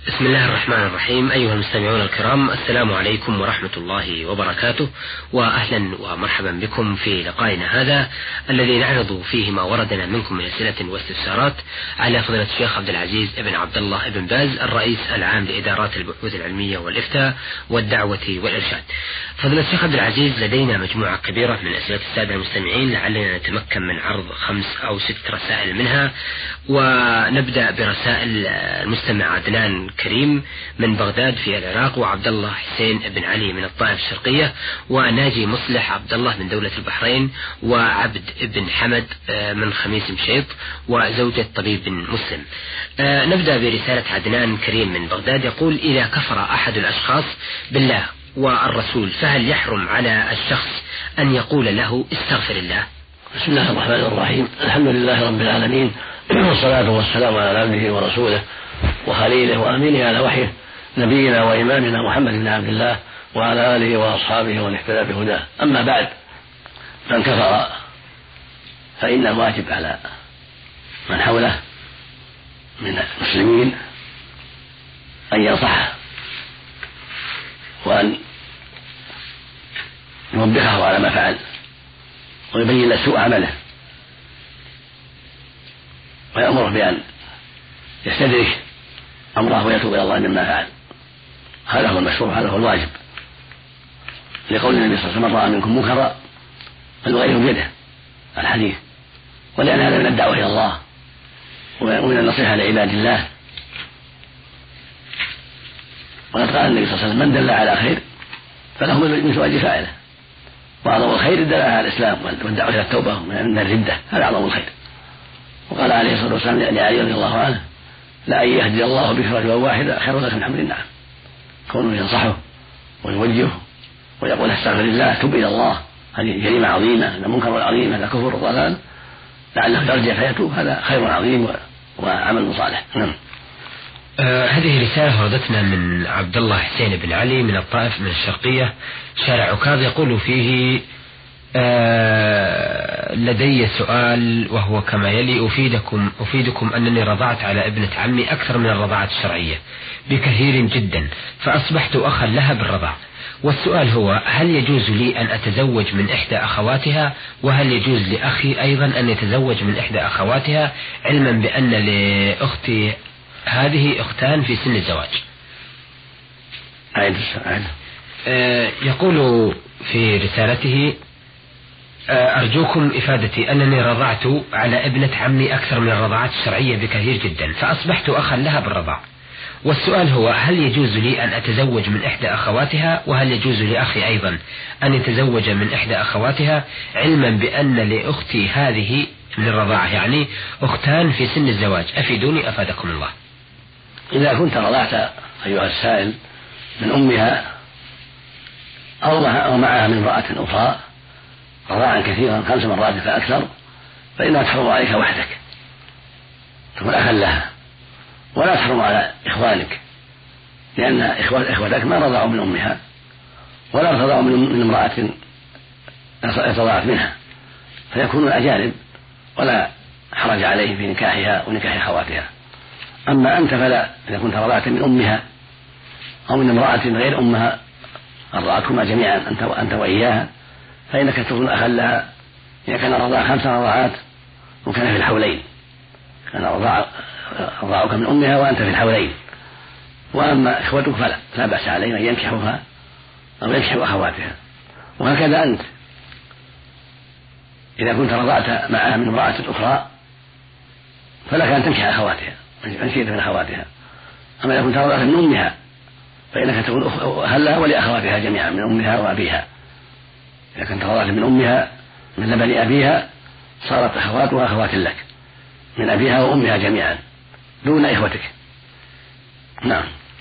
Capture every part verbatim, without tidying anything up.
بسم الله الرحمن الرحيم. أيها المستمعون الكرام، السلام عليكم ورحمة الله وبركاته، وأهلا ومرحبا بكم في لقائنا هذا الذي نعرض فيه ما وردنا منكم من أسئلة واستفسارات على فضيلة الشيخ عبد العزيز بن عبد الله بن باز، الرئيس العام لإدارات البحوث العلمية والإفتاء والدعوة والإرشاد. فضيلة الشيخ عبد العزيز، لدينا مجموعة كبيرة من أسئلة السادة المستمعين، لعلنا نتمكن من عرض خمس أو ست رسائل منها، ونبدأ برسائل المستمع عدنان كريم من بغداد في العراق، وعبد الله حسين بن علي من الطائف الشرقية، وناجي مصلح عبد الله من دولة البحرين، وعبد بن حمد من خميس مشيط، وزوجة طبيب مسلم. نبدأ برسالة عدنان كريم من بغداد، يقول: إذا كفر أحد الأشخاص بالله والرسول فهل يحرم على الشخص أن يقول له استغفر الله؟ بسم الله الرحمن الرحيم. الحمد لله رب العالمين، والصلاة والسلام على عبده ورسوله وخليله وأمينه على وحيه، نبينا وإمامنا محمد بن عبد الله وعلى آله وأصحابه ومن اهتدى بهداه. أما بعد، من كفر فإن الواجب على من حوله من المسلمين أن ينصحه وأن يوبخه على ما فعل، ويبين له سوء عمله، ويأمره بأن يستدرك أمره ويتوب إلى الله مما فعل. هذا هو المشروع، هذا هو الواجب، لقول النبي صلى الله عليه وسلم: من رأى منكم منكرا فليغيره بيده، الحديث. ولأن هذا من الدعوة إلى الله ومن النصيحة لعباد الله. وقد قال النبي صلى الله عليه وسلم: من دل على خير فله مثل أجر فاعله. وأعظم الخير الدلالة على الإسلام والدعوة إلى التوبة من الردة، هذا أعظم الخير. وقال عليه الصلاة والسلام لعلي رضي الله عنه: لأن يهدي الله بك رجلا واحدا خير لك من حمل النعم. كونه ينصحه ويوجهه ويقول استغفر الله، تب إلى الله، هذه جريمة عظيمة، هذا منكر عظيم، هذا كفر وضلال، لعله يرجع فيتوب، هذا خير عظيم وعمل صالح. نعم. آه هذه رسالة وردتنا من عبد الله حسين بن علي من الطائف من الشرقية شارع عكاظ، يقول فيه: آه لدي سؤال وهو كما يلي: أفيدكم, أفيدكم أنني رضعت على ابنة عمي أكثر من الرضاعة الشرعية بكثير جدا، فأصبحت أخا لها بالرضاع. والسؤال هو: هل يجوز لي أن أتزوج من إحدى أخواتها؟ وهل يجوز لأخي أيضا أن يتزوج من إحدى أخواتها، علما بأن لأختي هذه أختان في سن الزواج؟ آه يقول في رسالته: أرجوكم إفادتي أنني رضعت على ابنة عمي أكثر من الرضاعات الشرعية بكثير جدا، فأصبحت أخا لها بالرضاع. والسؤال هو: هل يجوز لي أن أتزوج من إحدى أخواتها؟ وهل يجوز لأخي أيضا أن يتزوج من إحدى أخواتها، علما بأن لأختي هذه من الرضاعة يعني أختان في سن الزواج؟ أفيدوني أفادكم الله. إذا كنت رضعت أيها السائل من أمها أو معها من امرأة أخرى رضاعا كثيرا خمس مرات فأكثر، فإنها تحرم عليك وحدك، تكون أخا لها، ولا تحرم على إخوانك، لأن إخوتك ما رضعوا من أمها ولا رضعوا من امرأة رضعت منها، فيكونون أجانب ولا حرج عليه في نكاحها ونكاح أخواتها. أما أنت فلا، إذا كنت رضعت من أمها أو من امرأة غير أمها رضعتكما جميعا أنت وأنت وإياها، فإنك تكون أخا لها إذا كان رضاع خمس رضاعات وكان في الحولين، كان رضاعك من أمها وأنت في الحولين. وأما إخوتك فلا لا بأس عليهم أن ينكحوها أو ينكحوا أخواتها. وهكذا أنت إذا كنت رضعت معها من امرأة أخرى فلك أن تنكح أخواتها أن شئت من أخواتها. أما إذا كنت رضعت من أمها فإنك تكون أخا لها ولأخواتها جميعا من أمها وأبيها. إذا كنت رضعت من أمها من لبن أبيها صارت أخواتها أخوات لك من أبيها وأمها جميعا دون إخوتك. نعم.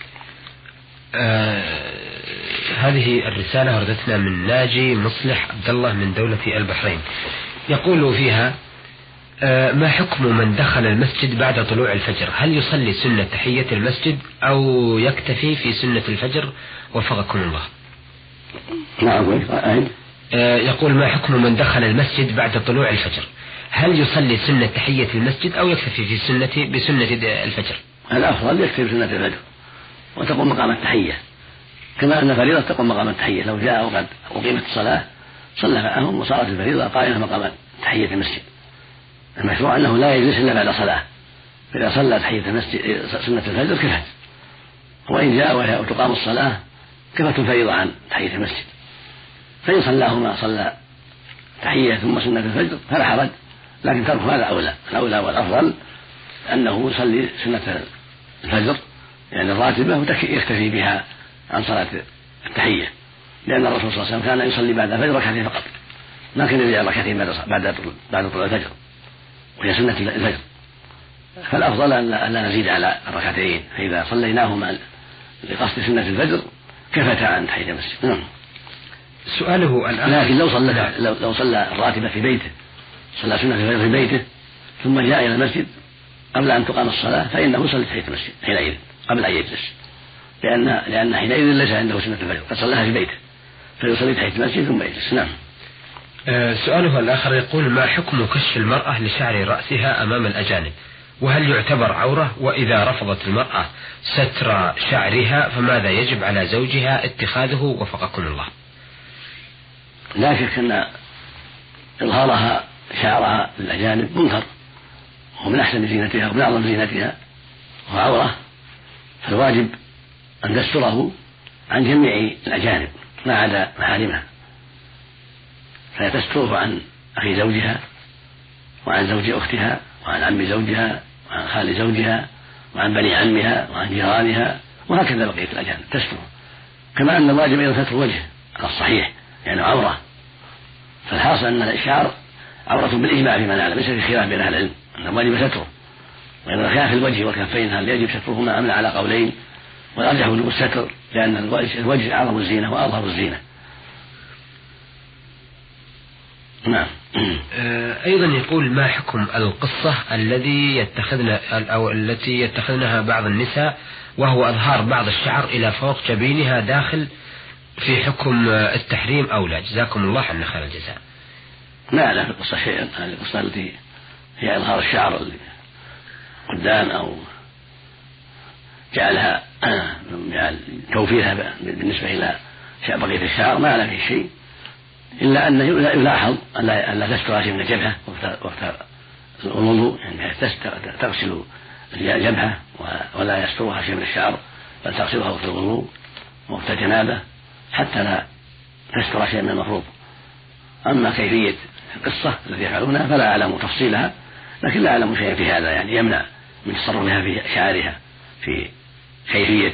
آه هذه الرسالة وردتنا من ناجي مصلح عبد الله من دولة البحرين، يقول فيها: آه ما حكم من دخل المسجد بعد طلوع الفجر؟ هل يصلي سنة تحية المسجد أو يكتفي في سنة الفجر؟ وفقكم الله. نعم. آه يقول: ما حكم من دخل المسجد بعد طلوع الفجر؟ هل يصلي سنة تحية المسجد أو يكتفي في سنة بسنة الفجر؟ الأفضل يكتفي بسنة الفجر، وتقوم مقام التحية، كما أن الفريضة تقوم مقام التحية. لو جاء وقد أقيمت الصلاة صلى معهم وصارت الفريضة قائمة مقام تحية المسجد. المشروع أنه لا يجلس إلا بعد صلاة، فإذا صلى تحية المسجد سنة الفجر كفت، وإن جاء وتقام الصلاة كفت الفريضة عن تحية المسجد. فإن صلاهما صلى تحية ثم سنة الفجر فلا حرج، لكن ترك هذا أولى. الأولى والأفضل أنه يصلي سنة الفجر يعني الراتبة ويكتفي بها عن صلاة التحية، لأن الرسول صلى الله عليه وسلم كان يصلي بعد الفجر ركعتين فقط، ما كان يزيد ركعتين بعد بعد طلوع الفجر وهي سنة الفجر. فالأفضل أن لا نزيد على الركعتين، فإذا صليناهما لقصد سنة الفجر كفتا عن تحية المسجد. نعم. سؤاله الآن، لكن لو صلى لو, لو صلى الراتبة في بيته، صلى سنة الفجر في بيته ثم جاء إلى المسجد قبل أن تقام الصلاة فإنه يصلي تحية المسجد حينئذ قبل أن يجلس، لأن لأن حينئذ ليس عنده سنة الفجر، قد صلاها في بيته فيصلي تحية المسجد ثم يجلس. نعم. أه سؤاله الآخر يقول: ما حكم كشف المرأة لشعر رأسها أمام الأجانب؟ وهل يعتبر عورة؟ وإذا رفضت المرأة ستر شعرها فماذا يجب على زوجها اتخاذه وفقكم الله؟ لا شك أن إظهارها شعرها للأجانب منكر، ومن أحسن زينتها ومن أعظم زينتها وهو عورة، فالواجب أن تستره عن جميع الأجانب ما عدا محارمها، فيتستره عن أخي زوجها وعن زوج أختها وعن عم زوجها وعن خال زوجها وعن بني عمها وعن جيرانها، وهكذا بقية الأجانب تستره. كما أن الواجب أيضا ستر الوجه على الصحيح يعني عورة، فالحاصل أن الشعر عورة بالإجماع فيما نعلم، ليس في خلاف بين أهل العلم أن الواجب ستره. وإذا كان في الوجه والكفين هل يجب سترهما أم لا على قولين، والأرجح وجوب الستر لأن الوجه أعظم الزينة وأظهر الزينة. نعم. أيضا يقول: ما حكم القصة الذي يتخذنا أو التي يتخذنها بعض النساء وهو أظهار بعض الشعر إلى فوق جبينها داخل في حكم التحريم أو لا؟ جزاكم الله عنا خير الجزاء. لا لا في القصة شيئا، هذه القصة التي هي إظهار الشعر اللي قدام أو جعلها جعل توفيرها بالنسبة إلى بقية الشعر ما لا فيه شيء، إلا أن يلاحظ أن لا تستر شيء من الجبهة وقت الوضوء، يعني تغسل الجبهة ولا يسترها شيء من الشعر بل تغسلها وقت الوضوء وقت الجنابة حتى لا تستر شيء من المفروض. أما كيفية القصة التي يفعلونها فلا أعلم تفصيلها، لكن لا أعلم شيئا في هذا يعني يمنع من تصرفها في شعرها في كيفية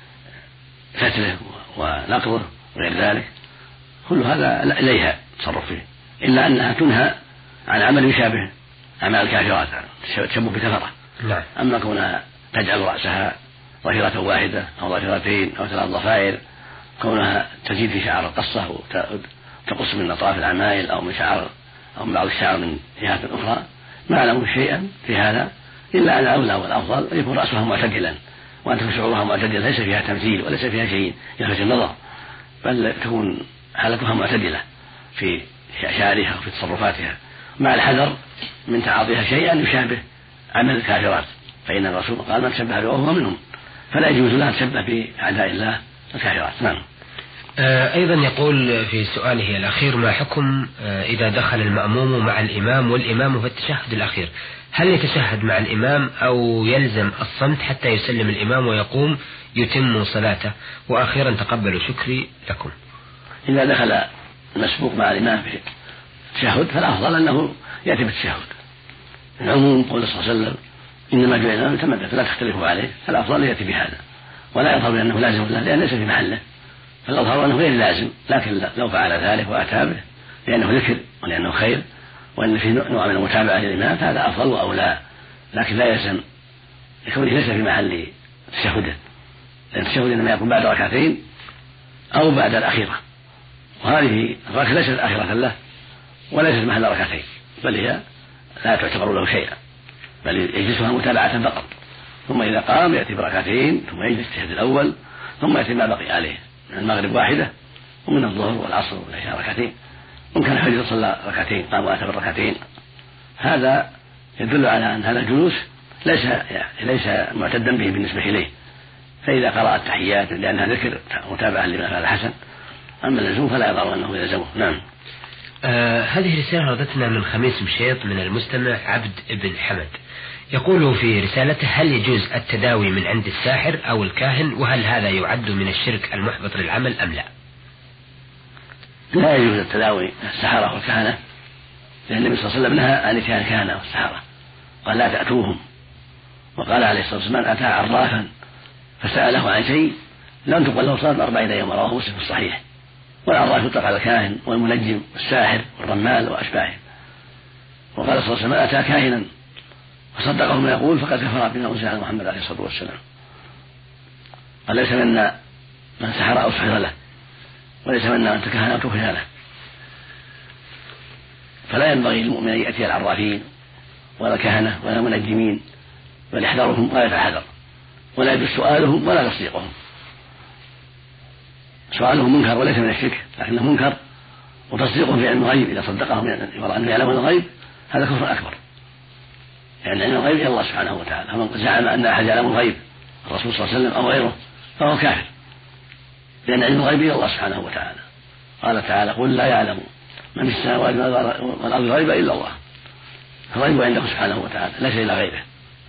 فتله ونقضه وغير ذلك، كل هذا إليها تصرف فيه، إلا أنها تنهى عن عمل يشابه أعمال الكافرات تشبه بكفرة. نعم. أما كونها تجعل رأسها ظهيرة واحدة أو ظهيرتين أو ثلاث ضفائر، كونها تزيد في شعر القصة وتقص من أطراف العمائل أو من شعر أو من بعض الشعر من جهات أخرى، ما أعلم شيئا في هذا، إلا أن الأولى والأفضل أن يكون رأسها معتدلا وأن تكون شعورها معتدلا ليس فيها تمثيل وليس فيها شيء يلفت النظر، بل تكون حالتها معتدلة في شعرها وفي تصرفاتها، مع الحذر من تعاطيها شيئا يشابه عمل الكافرات، فإن الرسول قال: من تشبه بقوم منهم، فلا يجوز لها تشبه بأعداء الله الكافرات. نعم. أيضا يقول في سؤاله الأخير: ما حكم إذا دخل المأموم مع الإمام والإمام في التشهد الأخير، هل يتشهد مع الإمام أو يلزم الصمت حتى يسلم الإمام ويقوم يتم صلاته؟ وأخيرا تقبلوا شكري لكم. إذا دخل المسبوق مع الإمام في التشهد فالأفضل أنه يأتي بالتشهد، العموم قول صلى الله عليه وسلم: إنما جعل الإمام يتمدد، فلا تختلفوا عليه، فالأفضل يأتي بهذا ولا يظهر بأنه لازم له لأن ليس في محله، فالأظهر أنه غير لازم، لكن لو فعل ذلك وأتى به لأنه ذكر ولأنه خير وأن في نوع من المتابعة للإمام فهذا أفضل وأولى، لكن لا يلزم لكونه ليس في محل تشهده، لأن التشهد إنما يكون بعد ركعتين أو بعد الأخيرة، وهذه الركعة ليست الأخيرة له وليست محل ركعتين، بل هي لا تعتبر له شيئا، بل يجلسها متابعة فقط، ثم إذا قام يأتي بركعتين ثم يجلس التشهد الأول ثم يأتي ما بقي عليه من المغرب واحدة ومن الظهر والعصر والعشاء ركعتين، ممكن الفجر صلى ركعتين قام وأتى بالركعتين. هذا يدل على أن هذا الجلوس ليس يعني ليس معتدا به بالنسبة إليه، فإذا قرأ التحيات لأنها ذكر متابعة لما فعل الحسن، أما اللزوم فلا يضر أنه يلزمه. نعم. آه هذه رسالة وردتنا من خميس مشيط من المستمع عبد بن حمد، يقول في رسالته: هل يجوز التداوي من عند الساحر أو الكاهن، وهل هذا يعد من الشرك المحبط للعمل أم لا؟ لا يجوز التداوي السحرة والكهنة، لأن النبي صلى الله عليه وسلم نهى عن اتيان الكهنة والسحرة، قال لا تأتوهم، وقال عليه الصلاة والسلام: أتى عرافا فسأله عن شيء لم تقبل له صلاة أربعين يوما، رواه مسلم في الصحيح. والعراف يطلق على الكاهن والمنجم والساحر والرمال وأشباهه. وقال صلى الله عليه وسلم: أتى كاهنا فصدقه ما يقول فقد كفر بما أنزل على محمد عليه الصلاة والسلام. قال: ليس منا من سحر أو سحر له، وليس منا من تكهن أو تكهن له. فلا ينبغي للمؤمن أن يأتي العرافين ولا الكهنة ولا المنجمين، بل يحذرهم غاية الحذر، ولا يجوز سؤالهم ولا تصديقهم. سؤالهم منكر وليس من الشرك، لكنه منكر، وتصديقهم في علم الغيب إذا صدقهم يرى أنه يعلم الغيب هذا كفر أكبر، لأن علم الغيب إلى الله سبحانه وتعالى. فمن زعم أن أحد يعلم الغيب الرسول صلى الله عليه وسلم أو غيره فهو كافر، لأن علم الغيب إلى الله سبحانه وتعالى. قال تعالى: قل لا يعلم من في السماوات والأرض الغيب إلا الله، فالغيب عنده سبحانه وتعالى ليس إلى غيره.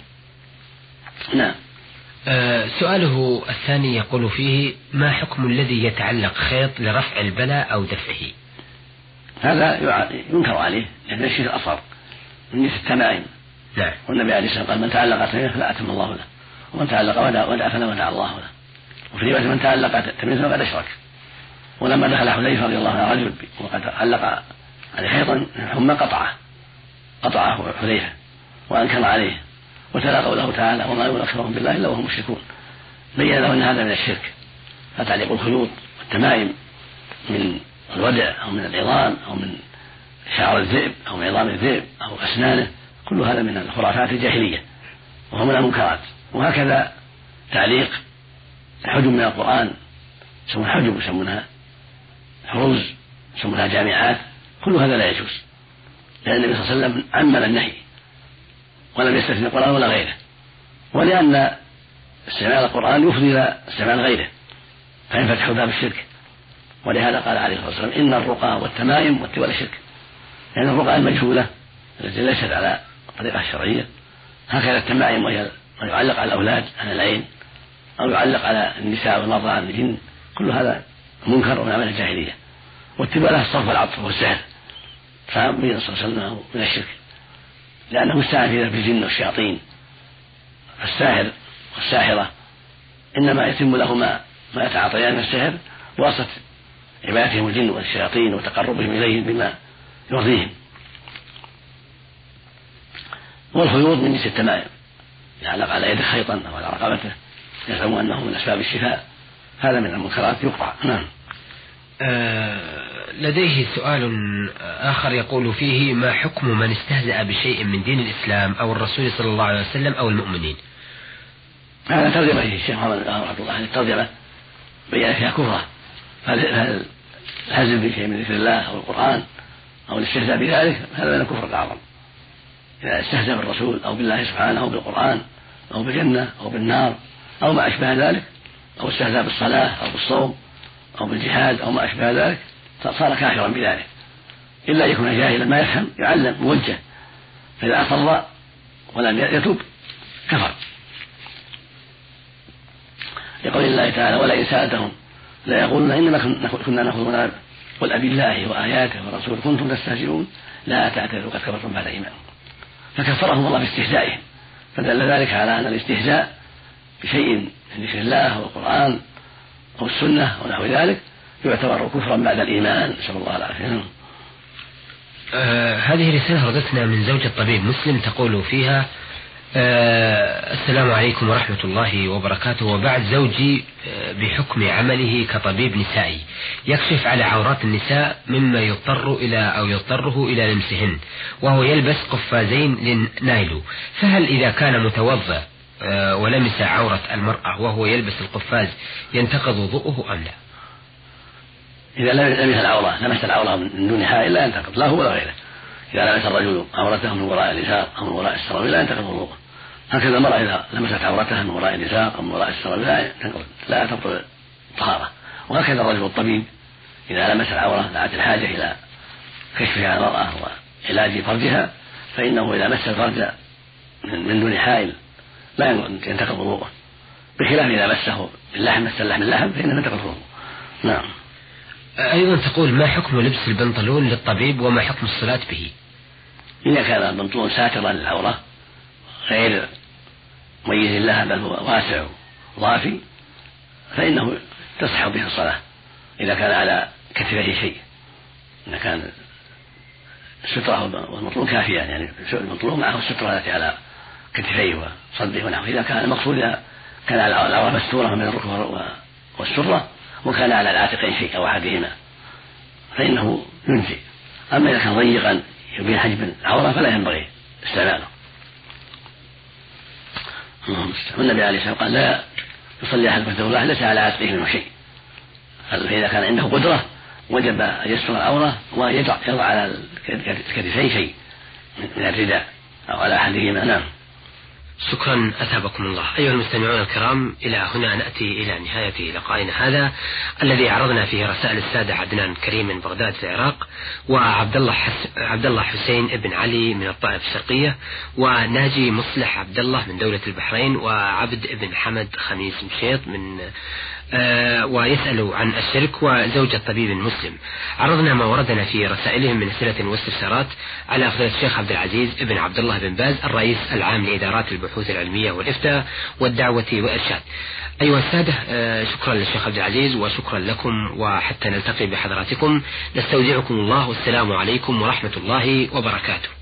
نعم. آه سؤاله الثاني يقول فيه: ما حكم الذي يتعلق خيط لرفع البلاء أو دفعه؟ هذا ينكر عليه، لأن الشرك الأصغر من جنس التمائم. نعم. والنبي عليه الصلاة والسلام قال: من تعلق تميمة فلا أتم الله له، ومن تعلق ودع فلا ودع الله له. وفي رواية: من تعلق تميمة فقد أشرك. ولما دخل حذيفة رضي الله عنه رجل وقد علق عليه خيطا ثم قطعه قطعه حذيفة وأنكر عليه، وتلا قوله تعالى: وما يؤمن أكثرهم بالله إلا وهم مشركون، بين له أن هذا من الشرك. فتعليق الخيوط والتمائم من الودع أو من العظام أو من شعر الذئب أو من عظام الذئب أو أسنانه، كل هذا من الخرافات الجاهلية وهو من المنكرات. وهكذا تعليق حجب من القرآن، يسمون حجب يسمونها حروز يسمونها جامعات، كل هذا لا يجوز، لأن النبي صلى الله عليه وسلم عمم النهي ولم يستثني القرآن ولا غيره، ولأن استعمال القرآن يفضي إلى استعمال غيره فينفتح باب الشرك. ولهذا قال عليه الصلاة والسلام: إن الرقى والتمائم والتوالي شرك، لأن يعني الرقى المجهولة التي ليست على الطريقة الشرعية، هكذا التمائم وهي ما يعلق على الأولاد عن العين أو يعلق على النساء والمرضى عن الجن، كل هذا منكر ومن عمل الجاهلية. والتبالة الصرف والعطف والسحر، فبين صلى الله عليه وسلم من الشرك، لأنه استعان في ذلك بالجن والشياطين. الساحر والساحرة إنما يتم لهما ما يتعاطيان من السحر بواسطة عبادتهم الجن والشياطين وتقربهم إليهم بما يرضيهم. والخيوط من جنس التمائم، يعلق على يده خيطا أو على رقبته يزعم أنه من أسباب الشفاء، هذا من المنكرات يقطع. نعم. آه لديه سؤال آخر يقول فيه: ما حكم من استهزأ بشيء من دين الإسلام أو الرسول صلى الله عليه وسلم أو المؤمنين؟ هذا ترجمة الشيخ محمد رحمه الله عن الترجمة بيان فيها كفرة، هل الهزل بشيء من ذكر الله أو القرآن أو الاستهزاء بذلك هذا من الكفر الأعظم. إذا استهزأ بالرسول أو بالله سبحانه أو بالقرآن أو بالجنة أو بالنار أو ما أشبه ذلك، أو استهزأ بالصلاة أو بالصوم أو بالجهاد أو ما أشبه ذلك، صار كافرا بذلك، إلا يكون جاهلا ما يفهم يعلم موجه، فإذا أصر ولم يتب كفر. لقول الله تعالى: ولئن سألتهم لا يقولون إنما كنا نخوض ونلعب قل أبي الله وآياته ورسوله كنتم تستهزئون لا تعتذروا قد كفرتم بعد إيمانكم. فكفرهم الله باستهزائهم، فدل ذلك على أن الاستهزاء بشيء من ذكر الله أو القرآن أو السنة أو نحو ذلك يعتبر كفرا بعد الإيمان، نسأل الله العافية. آه هذه رسالة وردتنا من زوجة طبيب مسلم تقول فيها: آه السلام عليكم ورحمة الله وبركاته، وبعد زوجي آه بحكم عمله كطبيب نسائي يكشف على عورات النساء مما يضطر إلى أو يضطره إلى لمسهن، وهو يلبس قفازين للنايلو، فهل إذا كان متوضأ آه ولمس عورة المرأة وهو يلبس القفاز ينتقض وضوءه أم لا؟ إذا لمس العورة لمس العورة من دون حائل لا ينتقض، لا هو ولا غيره. إذا لمس الرجل عورته من وراء الإزار أو من وراء السراويل لا ينتقض وضوءه، هكذا المرأة إذا لمست عورتها من وراء النساء أو من وراء السراب لا لا تبطل الطهارة. وهكذا الرجل الطبيب إذا لمس العورة دعت الحاجة إلى كشفها عن المرأة وعلاج فرجها فإنه إذا مس الفرج من دون حائل لا ينتقض وضوءه، بخلاف إذا مسه اللحم مس اللحم اللحم فإنه ينتقض وضوءه. نعم. أيضا تقول ما حكم لبس البنطلون للطبيب وما حكم الصلاة به؟ إذا كان البنطلون ساترا للعورة غير مميز لها بل هو واسع ضافي فإنه تصح به الصلاة إذا كان على كتفه شيء، إذا كان السترة والبنطلون كافيا، يعني البنطلون معه السترة التي على كتفيه وصدره ونحوه. إذا كان المقصود كان على العورة مستورة من الركبة والسرة وكان على العاتقين شيء أو أحدهما فإنه ينزل. أما إذا كان ضيقا يبين حجم العورة فلا ينبغي استعماله. والنبي عليه الصلاة والسلام قال لا يصلي أحدكم في الله ليس على عاتقه منه شيء، فإذا كان عنده قدرة وجب أن يستر العورة ويضع على الكتفين شيء من الرداء أو على أحدهما. نعم. شكرا أثابكم الله. أيها المستمعون الكرام، إلى هنا نأتي إلى نهاية لقائنا هذا الذي عرضنا فيه رسائل السادة عدنان كريم من بغداد في العراق، وعبد الله حس... عبد الله حسين ابن علي من الطائف الشرقية، وناجي مصلح عبد الله من دولة البحرين، وعبد ابن حمد خميس مشيط من آه ويسأل عن الشرك وزوجة طبيب مسلم. عرضنا ما وردنا في رسائلهم من أسئلة واستفسارات على فضيلة الشيخ عبد العزيز ابن عبد الله بن باز الرئيس العام لإدارات البحوث العلمية والإفتاء والدعوة والإرشاد. أيها السادة، آه شكرا للشيخ عبد العزيز وشكرا لكم، وحتى نلتقي بحضراتكم نستودعكم الله والسلام عليكم ورحمة الله وبركاته.